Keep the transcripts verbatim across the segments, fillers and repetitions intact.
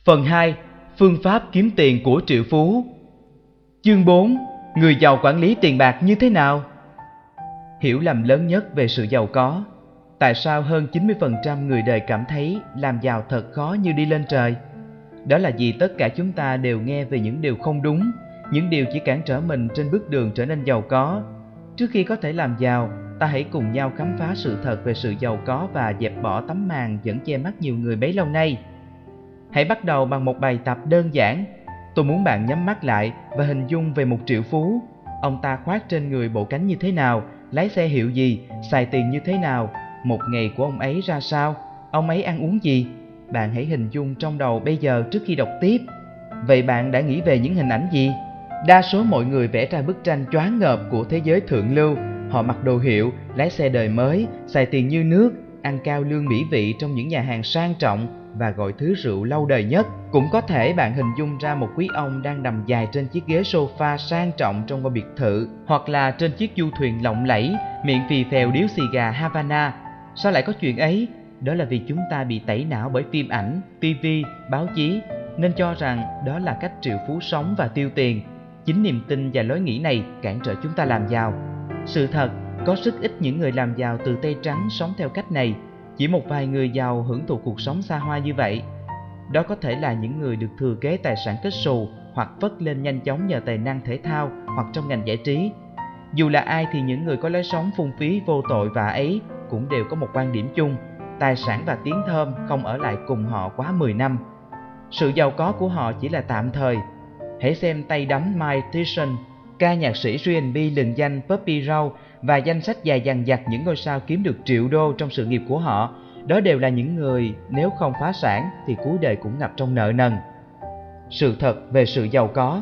Phần hai. Phương pháp kiếm tiền của triệu phú. Chương bốn. Người giàu quản lý tiền bạc như thế nào? Hiểu lầm lớn nhất về sự giàu có. Tại sao hơn chín mươi phần trăm người đời cảm thấy làm giàu thật khó như đi lên trời? Đó là vì tất cả chúng ta đều nghe về những điều không đúng, những điều chỉ cản trở mình trên bước đường trở nên giàu có. Trước khi có thể làm giàu, ta hãy cùng nhau khám phá sự thật về sự giàu có và dẹp bỏ tấm màn vẫn che mắt nhiều người bấy lâu nay. Hãy bắt đầu bằng một bài tập đơn giản. Tôi muốn bạn nhắm mắt lại và hình dung về một triệu phú. Ông ta khoác trên người bộ cánh như thế nào, lái xe hiệu gì, xài tiền như thế nào, một ngày của ông ấy ra sao, ông ấy ăn uống gì. Bạn hãy hình dung trong đầu bây giờ trước khi đọc tiếp. Vậy bạn đã nghĩ về những hình ảnh gì? Đa số mọi người vẽ ra bức tranh choáng ngợp của thế giới thượng lưu. Họ mặc đồ hiệu, lái xe đời mới, xài tiền như nước, ăn cao lương mỹ vị trong những nhà hàng sang trọng và gọi thứ rượu lâu đời nhất. Cũng có thể bạn hình dung ra một quý ông đang nằm dài trên chiếc ghế sofa sang trọng trong ngôi biệt thự, hoặc là trên chiếc du thuyền lộng lẫy, miệng phì phèo điếu xì gà Havana. Sao lại có chuyện ấy? Đó là vì chúng ta bị tẩy não bởi phim ảnh, ti vi, báo chí, nên cho rằng đó là cách triệu phú sống và tiêu tiền. Chính niềm tin và lối nghĩ này cản trở chúng ta làm giàu. Sự thật, có rất ít những người làm giàu từ tay trắng sống theo cách này. Chỉ một vài người giàu hưởng thụ cuộc sống xa hoa như vậy. Đó có thể là những người được thừa kế tài sản kết xù hoặc vất lên nhanh chóng nhờ tài năng thể thao hoặc trong ngành giải trí. Dù là ai thì những người có lối sống phung phí vô tội vạ ấy cũng đều có một quan điểm chung: tài sản và tiếng thơm không ở lại cùng họ quá mười năm. Sự giàu có của họ chỉ là tạm thời. Hãy xem tay đấm Mike Tyson, ca nhạc sĩ rờ and bê lừng danh Puppy Row và danh sách dài dằng dặc những ngôi sao kiếm được triệu đô trong sự nghiệp của họ. Đó đều là những người nếu không phá sản thì cuối đời cũng ngập trong nợ nần. Sự thật về sự giàu có.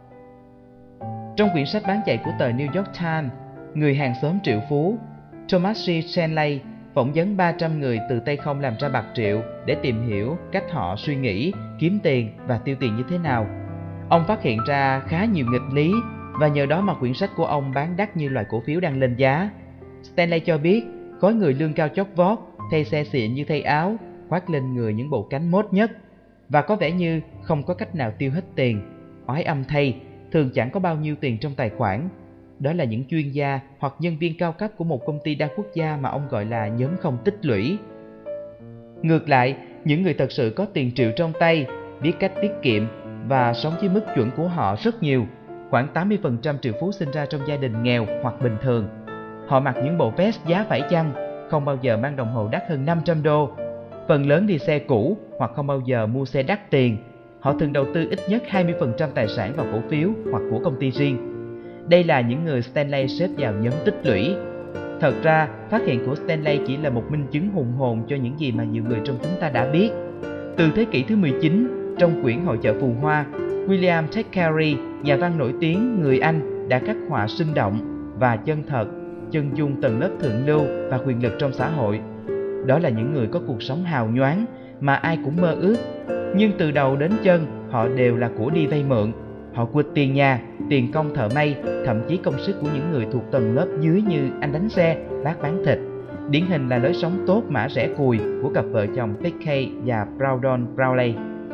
Trong quyển sách bán chạy của tờ New York Times, Người hàng xóm triệu phú, Thomas C. Stanley phỏng vấn ba trăm người từ tay không làm ra bạc triệu để tìm hiểu cách họ suy nghĩ, kiếm tiền và tiêu tiền như thế nào. Ông phát hiện ra khá nhiều nghịch lý và nhờ đó mà quyển sách của ông bán đắt như loại cổ phiếu đang lên giá. Stanley cho biết, khối người lương cao chót vót, thay xe xịn như thay áo, khoác lên người những bộ cánh mốt nhất và có vẻ như không có cách nào tiêu hết tiền. Oái âm thay, thường chẳng có bao nhiêu tiền trong tài khoản. Đó là những chuyên gia hoặc nhân viên cao cấp của một công ty đa quốc gia mà ông gọi là nhóm không tích lũy. Ngược lại, những người thật sự có tiền triệu trong tay, biết cách tiết kiệm và sống với mức chuẩn của họ rất nhiều. Khoảng tám mươi phần trăm triệu phú sinh ra trong gia đình nghèo hoặc bình thường. Họ mặc những bộ vest giá phải chăng, không bao giờ mang đồng hồ đắt hơn năm trăm đô. Phần lớn đi xe cũ hoặc không bao giờ mua xe đắt tiền. Họ thường đầu tư ít nhất hai mươi phần trăm tài sản vào cổ phiếu hoặc của công ty riêng. Đây là những người Stanley xếp vào nhóm tích lũy. Thật ra, phát hiện của Stanley chỉ là một minh chứng hùng hồn cho những gì mà nhiều người trong chúng ta đã biết. Từ thế kỷ thứ mười chín, trong quyển Hội chợ phù hoa, William Thackeray, nhà văn nổi tiếng người Anh, đã khắc họa sinh động và chân thật chân dung tầng lớp thượng lưu và quyền lực trong xã hội. Đó là những người có cuộc sống hào nhoáng mà ai cũng mơ ước, nhưng từ đầu đến chân họ đều là của đi vay mượn. Họ quỵt tiền nhà, tiền công thợ may, thậm chí công sức của những người thuộc tầng lớp dưới như anh đánh xe, bác bán thịt. Điển hình là lối sống tốt mã rẻ cùi của cặp vợ chồng Pickey và Browdon Browley.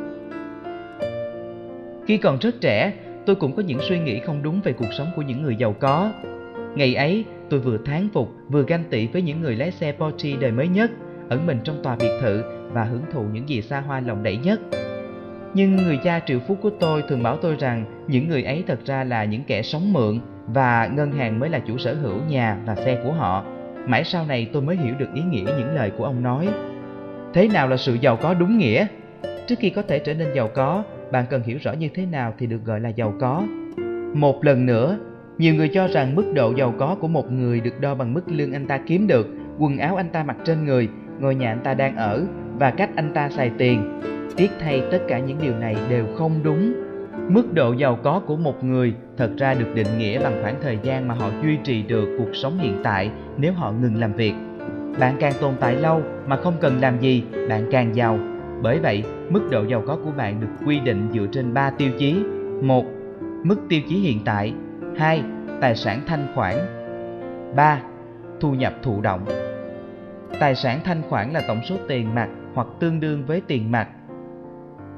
Khi còn rất trẻ, tôi cũng có những suy nghĩ không đúng về cuộc sống của những người giàu có. Ngày ấy, tôi vừa thán phục, vừa ganh tị với những người lái xe Porsche đời mới nhất, ẩn mình trong tòa biệt thự và hưởng thụ những gì xa hoa lộng lẫy nhất. Nhưng người cha triệu phú của tôi thường bảo tôi rằng những người ấy thật ra là những kẻ sống mượn và ngân hàng mới là chủ sở hữu nhà và xe của họ. Mãi sau này tôi mới hiểu được ý nghĩa những lời của ông nói. Thế nào là sự giàu có đúng nghĩa? Trước khi có thể trở nên giàu có, bạn cần hiểu rõ như thế nào thì được gọi là giàu có. Một lần nữa, nhiều người cho rằng mức độ giàu có của một người được đo bằng mức lương anh ta kiếm được, quần áo anh ta mặc trên người, ngôi nhà anh ta đang ở và cách anh ta xài tiền. Tiếc thay, tất cả những điều này đều không đúng. Mức độ giàu có của một người thật ra được định nghĩa bằng khoảng thời gian mà họ duy trì được cuộc sống hiện tại nếu họ ngừng làm việc. Bạn càng tồn tại lâu mà không cần làm gì, bạn càng giàu. Bởi vậy, mức độ giàu có của bạn được quy định dựa trên ba tiêu chí. Một, mức tiêu chí hiện tại. Hai, tài sản thanh khoản. Ba, thu nhập thụ động. Tài sản thanh khoản là tổng số tiền mặt hoặc tương đương với tiền mặt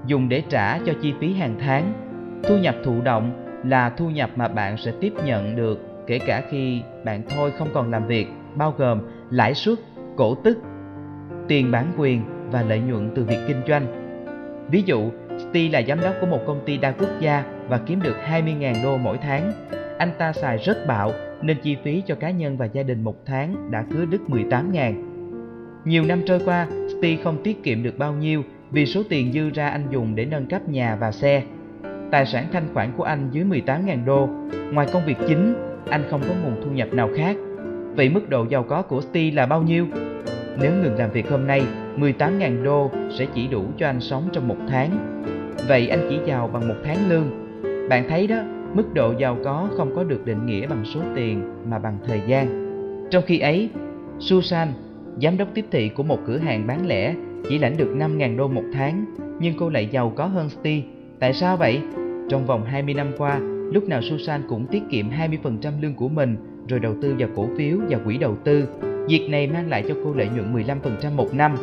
dùng để trả cho chi phí hàng tháng. Thu nhập thụ động là thu nhập mà bạn sẽ tiếp nhận được kể cả khi bạn thôi không còn làm việc, bao gồm lãi suất, cổ tức, tiền bản quyền và lợi nhuận từ việc kinh doanh. Ví dụ, Steve là giám đốc của một công ty đa quốc gia và kiếm được hai mươi nghìn đô mỗi tháng. Anh ta xài rất bạo nên chi phí cho cá nhân và gia đình một tháng đã cứa đứt mười tám nghìn. Nhiều năm trôi qua, Steve không tiết kiệm được bao nhiêu vì số tiền dư ra anh dùng để nâng cấp nhà và xe. Tài sản thanh khoản của anh dưới mười tám nghìn đô. Ngoài công việc chính, anh không có nguồn thu nhập nào khác. Vậy mức độ giàu có của Steve là bao nhiêu? Nếu ngừng làm việc hôm nay, mười tám nghìn đô sẽ chỉ đủ cho anh sống trong một tháng. Vậy anh chỉ giàu bằng một tháng lương. Bạn thấy đó, mức độ giàu có không có được định nghĩa bằng số tiền mà bằng thời gian. Trong khi ấy, Susan, giám đốc tiếp thị của một cửa hàng bán lẻ, chỉ lãnh được năm nghìn đô một tháng, nhưng cô lại giàu có hơn Steve. Tại sao vậy? Trong vòng hai mươi năm qua, lúc nào Susan cũng tiết kiệm hai mươi phần trăm lương của mình rồi đầu tư vào cổ phiếu và quỹ đầu tư. Việc này mang lại cho cô lợi nhuận mười lăm phần trăm một năm.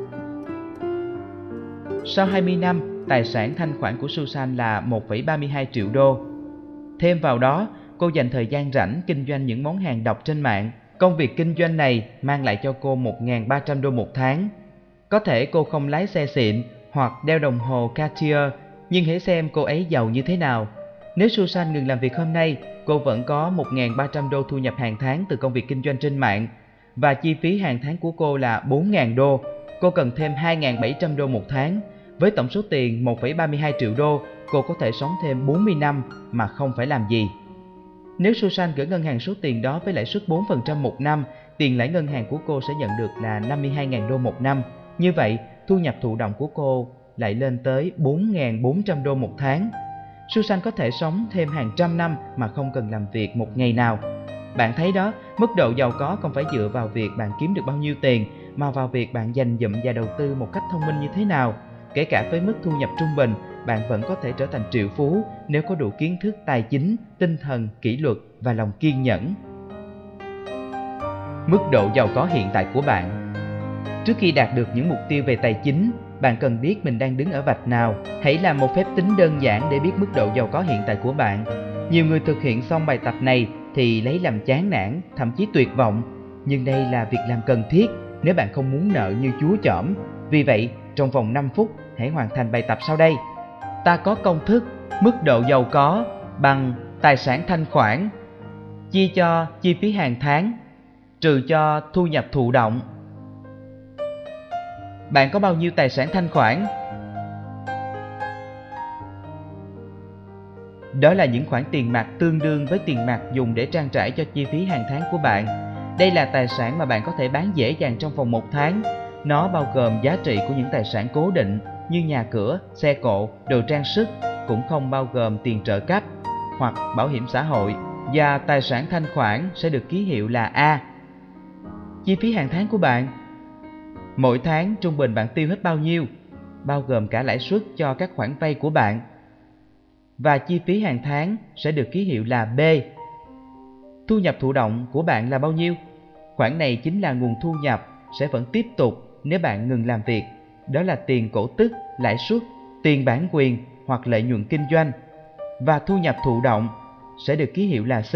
Sau hai mươi năm, tài sản thanh khoản của Susan là một phẩy ba mươi hai triệu đô. Thêm vào đó, cô dành thời gian rảnh kinh doanh những món hàng độc trên mạng. Công việc kinh doanh này mang lại cho cô một nghìn ba trăm đô một tháng. Có thể cô không lái xe xịn hoặc đeo đồng hồ Cartier, nhưng hãy xem cô ấy giàu như thế nào. Nếu Susan ngừng làm việc hôm nay, cô vẫn có một nghìn ba trăm đô thu nhập hàng tháng từ công việc kinh doanh trên mạng. Và chi phí hàng tháng của cô là bốn nghìn đô. Cô cần thêm hai nghìn bảy trăm đô một tháng. Với tổng số tiền một phẩy ba mươi hai triệu đô, cô có thể sống thêm bốn mươi năm mà không phải làm gì. Nếu Susan gửi ngân hàng số tiền đó với lãi suất bốn phần trăm một năm, tiền lãi ngân hàng của cô sẽ nhận được là năm mươi hai nghìn đô một năm. Như vậy, thu nhập thụ động của cô lại lên tới bốn nghìn bốn trăm đô một tháng. Susan có thể sống thêm hàng trăm năm mà không cần làm việc một ngày nào. Bạn thấy đó, mức độ giàu có không phải dựa vào việc bạn kiếm được bao nhiêu tiền, mà vào việc bạn dành dụm và đầu tư một cách thông minh như thế nào. Kể cả với mức thu nhập trung bình, bạn vẫn có thể trở thành triệu phú nếu có đủ kiến thức tài chính, tinh thần, kỷ luật và lòng kiên nhẫn. Mức độ giàu có hiện tại của bạn. Trước khi đạt được những mục tiêu về tài chính, bạn cần biết mình đang đứng ở vạch nào. Hãy làm một phép tính đơn giản để biết mức độ giàu có hiện tại của bạn. Nhiều người thực hiện xong bài tập này thì lấy làm chán nản, thậm chí tuyệt vọng. Nhưng đây là việc làm cần thiết nếu bạn không muốn nợ như chúa chỏm. Vì vậy, trong vòng năm phút, hãy hoàn thành bài tập sau đây. Ta có công thức mức độ giàu có bằng tài sản thanh khoản chia cho chi phí hàng tháng trừ cho thu nhập thụ động. Bạn có bao nhiêu tài sản thanh khoản? Đó là những khoản tiền mặt tương đương với tiền mặt dùng để trang trải cho chi phí hàng tháng của bạn. Đây là tài sản mà bạn có thể bán dễ dàng trong vòng một tháng. Nó bao gồm giá trị của những tài sản cố định như nhà cửa, xe cộ, đồ trang sức, cũng không bao gồm tiền trợ cấp hoặc bảo hiểm xã hội. Và tài sản thanh khoản sẽ được ký hiệu là A. Chi phí hàng tháng của bạn. Mỗi tháng trung bình bạn tiêu hết bao nhiêu, bao gồm cả lãi suất cho các khoản vay của bạn. Và chi phí hàng tháng sẽ được ký hiệu là B. Thu nhập thụ động của bạn là bao nhiêu? Khoản này chính là nguồn thu nhập sẽ vẫn tiếp tục nếu bạn ngừng làm việc. Đó là tiền cổ tức, lãi suất, tiền bản quyền hoặc lợi nhuận kinh doanh. Và thu nhập thụ động sẽ được ký hiệu là C.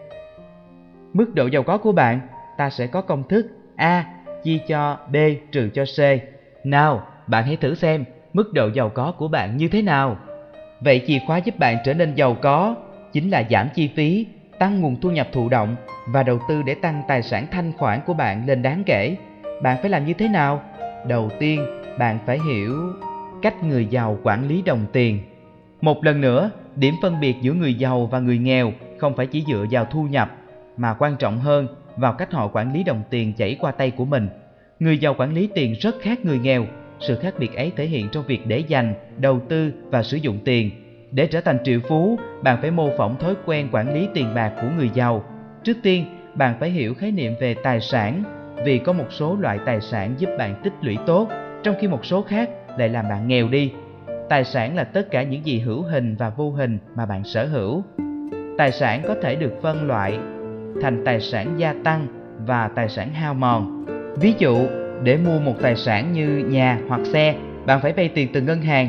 Mức độ giàu có của bạn, ta sẽ có công thức A chia cho B trừ cho C. Nào, bạn hãy thử xem mức độ giàu có của bạn như thế nào. Vậy chìa khóa giúp bạn trở nên giàu có chính là giảm chi phí, tăng nguồn thu nhập thụ động và đầu tư để tăng tài sản thanh khoản của bạn lên đáng kể. Bạn phải làm như thế nào? Đầu tiên, bạn phải hiểu cách người giàu quản lý đồng tiền. Một lần nữa, điểm phân biệt giữa người giàu và người nghèo không phải chỉ dựa vào thu nhập, mà quan trọng hơn vào cách họ quản lý đồng tiền chảy qua tay của mình. Người giàu quản lý tiền rất khác người nghèo. Sự khác biệt ấy thể hiện trong việc để dành, đầu tư và sử dụng tiền. Để trở thành triệu phú, bạn phải mô phỏng thói quen quản lý tiền bạc của người giàu. Trước tiên, bạn phải hiểu khái niệm về tài sản, vì có một số loại tài sản giúp bạn tích lũy tốt, trong khi một số khác lại làm bạn nghèo đi. Tài sản là tất cả những gì hữu hình và vô hình mà bạn sở hữu. Tài sản có thể được phân loại thành tài sản gia tăng và tài sản hao mòn. Ví dụ, để mua một tài sản như nhà hoặc xe, bạn phải vay tiền từ ngân hàng.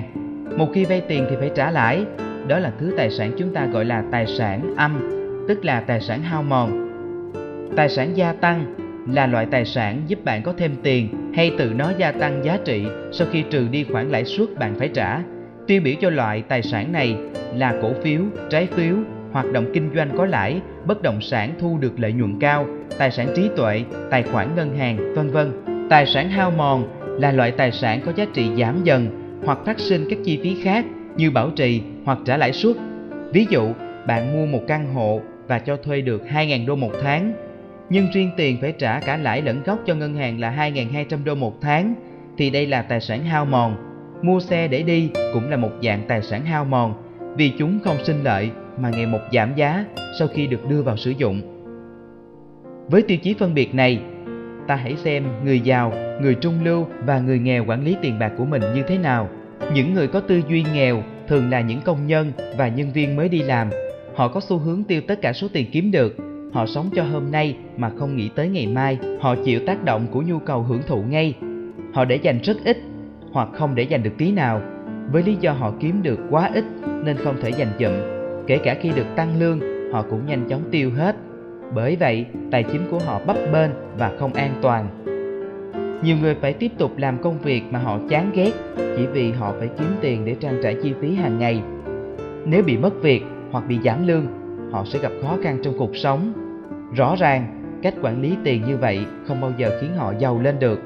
Một khi vay tiền thì phải trả lãi. Đó là thứ tài sản chúng ta gọi là tài sản âm, tức là tài sản hao mòn. Tài sản gia tăng là loại tài sản giúp bạn có thêm tiền hay tự nó gia tăng giá trị sau khi trừ đi khoản lãi suất bạn phải trả. Tiêu biểu cho loại tài sản này là cổ phiếu, trái phiếu, hoạt động kinh doanh có lãi, bất động sản thu được lợi nhuận cao, tài sản trí tuệ, tài khoản ngân hàng, vân vân. Tài sản hao mòn là loại tài sản có giá trị giảm dần hoặc phát sinh các chi phí khác như bảo trì hoặc trả lãi suất. Ví dụ, bạn mua một căn hộ và cho thuê được hai nghìn đô một tháng, nhưng riêng tiền phải trả cả lãi lẫn gốc cho ngân hàng là hai nghìn hai trăm đô một tháng, thì đây là tài sản hao mòn. Mua xe để đi cũng là một dạng tài sản hao mòn, vì chúng không sinh lợi mà ngày một giảm giá sau khi được đưa vào sử dụng. Với tiêu chí phân biệt này, ta hãy xem người giàu, người trung lưu và người nghèo quản lý tiền bạc của mình như thế nào. Những người có tư duy nghèo thường là những công nhân và nhân viên mới đi làm. Họ có xu hướng tiêu tất cả số tiền kiếm được. Họ sống cho hôm nay mà không nghĩ tới ngày mai. Họ chịu tác động của nhu cầu hưởng thụ ngay. Họ để dành rất ít hoặc không để dành được tí nào, với lý do họ kiếm được quá ít nên không thể dành dụm. Kể cả khi được tăng lương, họ cũng nhanh chóng tiêu hết. Bởi vậy, tài chính của họ bấp bênh và không an toàn. Nhiều người phải tiếp tục làm công việc mà họ chán ghét chỉ vì họ phải kiếm tiền để trang trải chi phí hàng ngày. Nếu bị mất việc hoặc bị giảm lương, họ sẽ gặp khó khăn trong cuộc sống. Rõ ràng, cách quản lý tiền như vậy không bao giờ khiến họ giàu lên được.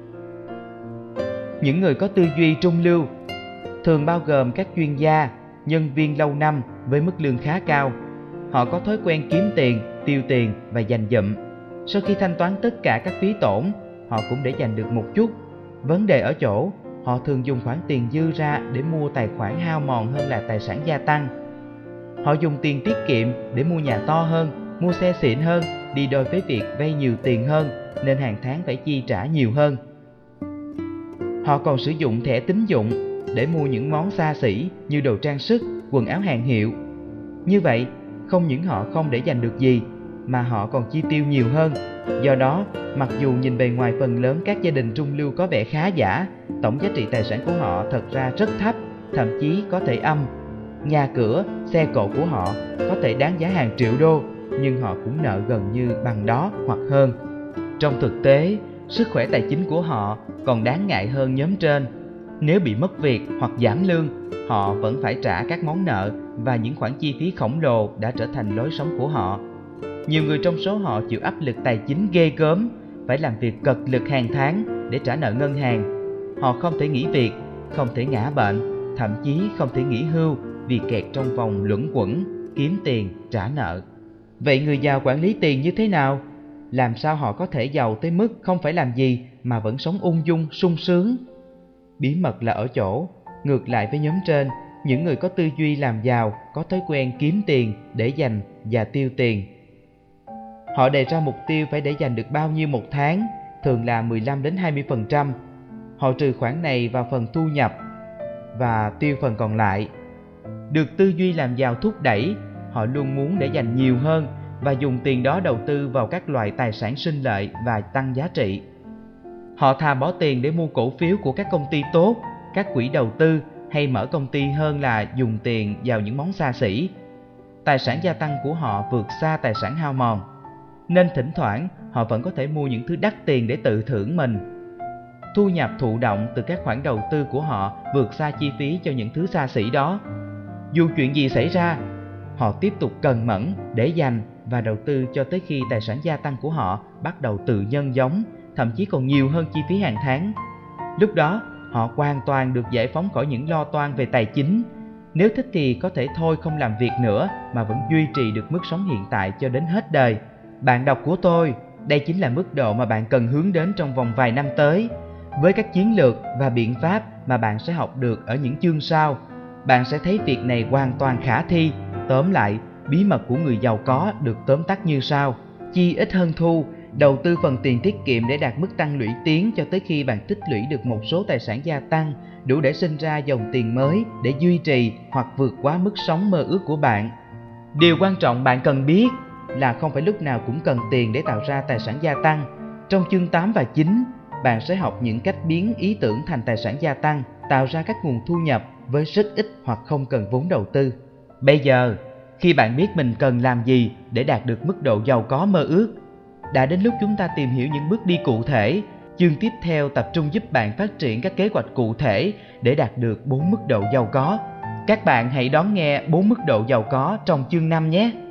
Những người có tư duy trung lưu thường bao gồm các chuyên gia, nhân viên lâu năm với mức lương khá cao. Họ có thói quen kiếm tiền, tiêu tiền và dành dụm. Sau khi thanh toán tất cả các phí tổn, họ cũng để dành được một chút. Vấn đề ở chỗ, họ thường dùng khoản tiền dư ra để mua tài khoản hao mòn hơn là tài sản gia tăng. Họ dùng tiền tiết kiệm để mua nhà to hơn, mua xe xịn hơn, đi đôi với việc vay nhiều tiền hơn, nên hàng tháng phải chi trả nhiều hơn. Họ còn sử dụng thẻ tín dụng để mua những món xa xỉ như đồ trang sức, quần áo hàng hiệu. Như vậy, không những họ không để dành được gì, mà họ còn chi tiêu nhiều hơn. Do đó, mặc dù nhìn bề ngoài phần lớn các gia đình trung lưu có vẻ khá giả, tổng giá trị tài sản của họ thật ra rất thấp, thậm chí có thể âm. Nhà cửa, xe cộ của họ có thể đáng giá hàng triệu đô, nhưng họ cũng nợ gần như bằng đó hoặc hơn. Trong thực tế, sức khỏe tài chính của họ còn đáng ngại hơn nhóm trên. Nếu bị mất việc hoặc giảm lương, họ vẫn phải trả các món nợ và những khoản chi phí khổng lồ đã trở thành lối sống của họ. Nhiều người trong số họ chịu áp lực tài chính ghê gớm, phải làm việc cật lực hàng tháng để trả nợ ngân hàng. Họ không thể nghỉ việc, không thể ngã bệnh, thậm chí không thể nghỉ hưu vì kẹt trong vòng luẩn quẩn, kiếm tiền, trả nợ. Vậy người giàu quản lý tiền như thế nào? Làm sao họ có thể giàu tới mức không phải làm gì mà vẫn sống ung dung, sung sướng? Bí mật là ở chỗ, ngược lại với nhóm trên, những người có tư duy làm giàu có thói quen kiếm tiền để dành và tiêu tiền. Họ đề ra mục tiêu phải để dành được bao nhiêu một tháng, thường là mười lăm đến hai mươi phần trăm. Họ trừ khoản này vào phần thu nhập và tiêu phần còn lại. Được tư duy làm giàu thúc đẩy, họ luôn muốn để dành nhiều hơn và dùng tiền đó đầu tư vào các loại tài sản sinh lợi và tăng giá trị. Họ thà bỏ tiền để mua cổ phiếu của các công ty tốt, các quỹ đầu tư hay mở công ty hơn là dùng tiền vào những món xa xỉ. Tài sản gia tăng của họ vượt xa tài sản hao mòn, nên thỉnh thoảng họ vẫn có thể mua những thứ đắt tiền để tự thưởng mình. Thu nhập thụ động từ các khoản đầu tư của họ vượt xa chi phí cho những thứ xa xỉ đó. Dù chuyện gì xảy ra, họ tiếp tục cần mẫn để dành và đầu tư cho tới khi tài sản gia tăng của họ bắt đầu tự nhân giống, thậm chí còn nhiều hơn chi phí hàng tháng. Lúc đó, họ hoàn toàn được giải phóng khỏi những lo toan về tài chính. Nếu thích thì có thể thôi không làm việc nữa mà vẫn duy trì được mức sống hiện tại cho đến hết đời. Bạn đọc của tôi, đây chính là mức độ mà bạn cần hướng đến trong vòng vài năm tới. Với các chiến lược và biện pháp mà bạn sẽ học được ở những chương sau, bạn sẽ thấy việc này hoàn toàn khả thi. Tóm lại, bí mật của người giàu có được tóm tắt như sau: chi ít hơn thu, đầu tư phần tiền tiết kiệm để đạt mức tăng lũy tiến cho tới khi bạn tích lũy được một số tài sản gia tăng đủ để sinh ra dòng tiền mới để duy trì hoặc vượt quá mức sống mơ ước của bạn. Điều quan trọng bạn cần biết là không phải lúc nào cũng cần tiền để tạo ra tài sản gia tăng. Trong chương tám và chín, bạn sẽ học những cách biến ý tưởng thành tài sản gia tăng, tạo ra các nguồn thu nhập với rất ít hoặc không cần vốn đầu tư. Bây giờ, khi bạn biết mình cần làm gì để đạt được mức độ giàu có mơ ước, đã đến lúc chúng ta tìm hiểu những bước đi cụ thể. Chương tiếp theo tập trung giúp bạn phát triển các kế hoạch cụ thể để đạt được bốn mức độ giàu có. Các bạn hãy đón nghe bốn mức độ giàu có trong chương năm nhé!